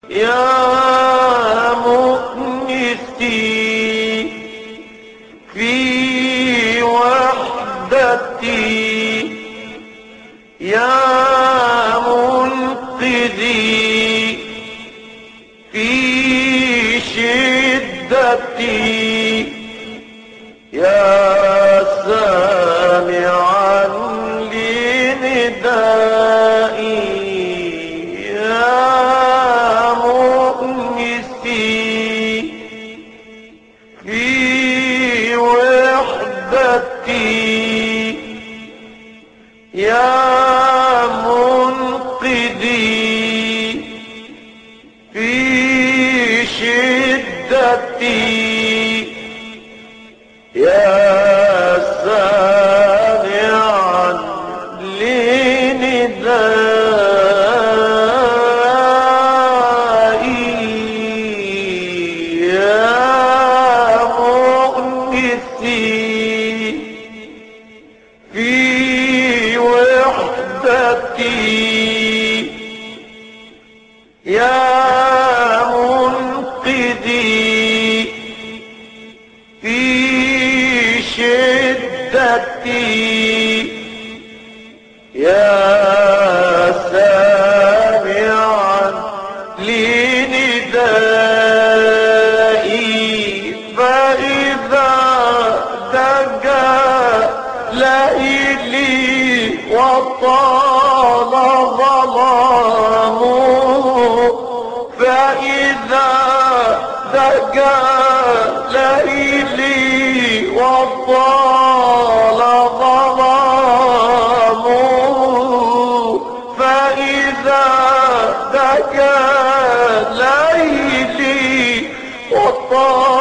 يا مؤنسي في وحدتي، يا منقذي في شدتي، يا سامعا لندائي، يا مؤنسي في وحدتي، يا منقذي في شدتي، يا سامعا لندائي، يا مؤنسي في وحدتي، يا منقذي في شدتي، يا سامعا لندائي، فإذا دجا ليلي وطال ظلامه، فإذا دجا ليلي وطال ظلامه، فإذا دجا ليلي وطال